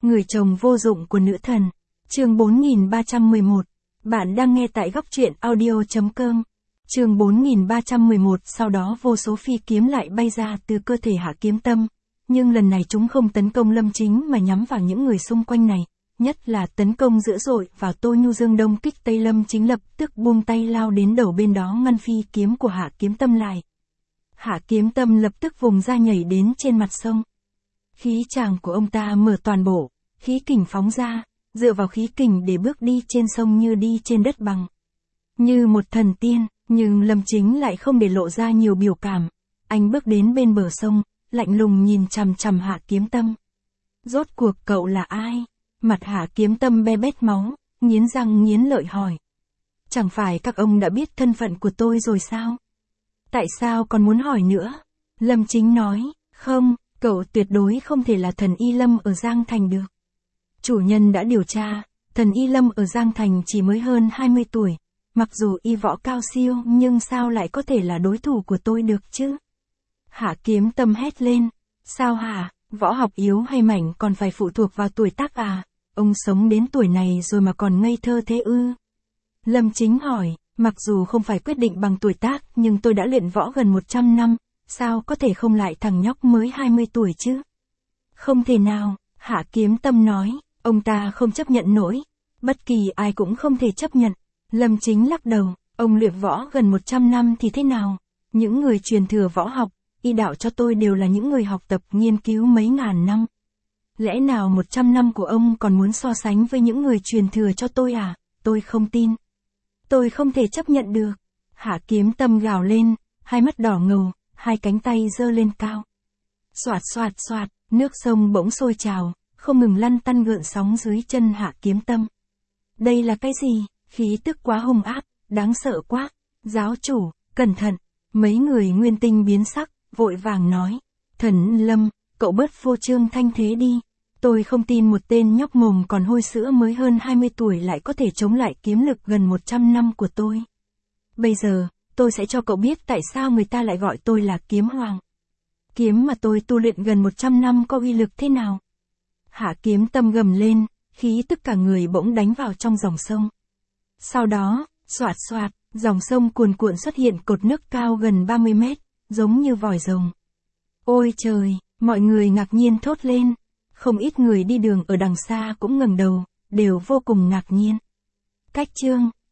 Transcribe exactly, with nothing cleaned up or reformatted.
Người chồng vô dụng của nữ thần. Chương bốn nghìn ba trăm mười một. Bạn đang nghe tại góc truyện audio.com. Chương bốn nghìn ba trăm mười một. Sau đó vô số phi kiếm lại bay ra từ cơ thể Hạ Kiếm Tâm. Nhưng lần này chúng không tấn công Lâm Chính mà nhắm vào những người xung quanh này. Nhất là tấn công dữ dội vào Tô Nhu Dương đông kích Tây. Lâm Chính lập tức buông tay lao đến đầu bên đó ngăn phi kiếm của Hạ Kiếm Tâm lại. Hạ Kiếm Tâm lập tức vùng ra nhảy đến trên mặt sông. Khí tràng của ông ta mở toàn bộ, khí kình phóng ra, dựa vào khí kình để bước đi trên sông như đi trên đất bằng. Như một thần tiên, nhưng Lâm Chính lại không để lộ ra nhiều biểu cảm. Anh bước đến bên bờ sông, lạnh lùng nhìn chằm chằm Hạ Kiếm Tâm. Rốt cuộc cậu là ai? Mặt Hạ Kiếm Tâm be bét máu, nghiến răng nghiến lợi hỏi. Chẳng phải các ông đã biết thân phận của tôi rồi sao? Tại sao còn muốn hỏi nữa? Lâm Chính nói, không, cậu tuyệt đối không thể là thần Y Lâm ở Giang Thành được. Chủ nhân đã điều tra, thần Y Lâm ở Giang Thành chỉ mới hơn hai mươi tuổi. Mặc dù y võ cao siêu nhưng sao lại có thể là đối thủ của tôi được chứ? Hạ Kiếm Tâm hét lên. Sao hả? Võ học yếu hay mạnh còn phải phụ thuộc vào tuổi tác à? Ông sống đến tuổi này rồi mà còn ngây thơ thế ư? Lâm Chính hỏi, mặc dù không phải quyết định bằng tuổi tác nhưng tôi đã luyện võ gần một trăm năm, sao có thể không lại thằng nhóc mới hai mươi tuổi chứ? Không thể nào, Hạ Kiếm Tâm nói, ông ta không chấp nhận nổi. Bất kỳ ai cũng không thể chấp nhận. Lâm Chính lắc đầu, ông luyện võ gần một trăm năm thì thế nào? Những người truyền thừa võ học, y đạo cho tôi đều là những người học tập nghiên cứu mấy ngàn năm. Lẽ nào một trăm năm của ông còn muốn so sánh với những người truyền thừa cho tôi à? Tôi không tin. Tôi không thể chấp nhận được. Hạ Kiếm Tâm gào lên, hai mắt đỏ ngầu, hai cánh tay giơ lên cao. Xoạt xoạt xoạt, nước sông bỗng sôi trào, không ngừng lăn tăn gợn sóng dưới chân Hạ Kiếm Tâm. Đây là cái gì? Khí tức quá hung ác, đáng sợ quá. Giáo chủ, cẩn thận. Mấy người Nguyên Tinh biến sắc, vội vàng nói. Thần Lâm, cậu bớt vô trương thanh thế đi. Tôi không tin một tên nhóc mồm còn hôi sữa mới hơn hai mươi tuổi lại có thể chống lại kiếm lực gần một trăm năm của tôi. Bây giờ, tôi sẽ cho cậu biết tại sao người ta lại gọi tôi là Kiếm Hoàng. Kiếm mà tôi tu luyện gần một trăm năm có uy lực thế nào? Hạ Kiếm Tâm gầm lên, khí tức cả người bỗng đánh vào trong dòng sông. Sau đó, xoạt xoạt, dòng sông cuồn cuộn xuất hiện cột nước cao gần ba mươi mét, giống như vòi rồng. Ôi trời, mọi người ngạc nhiên thốt lên. Không ít người đi đường ở đằng xa cũng ngẩng đầu, đều vô cùng ngạc nhiên. Cách chương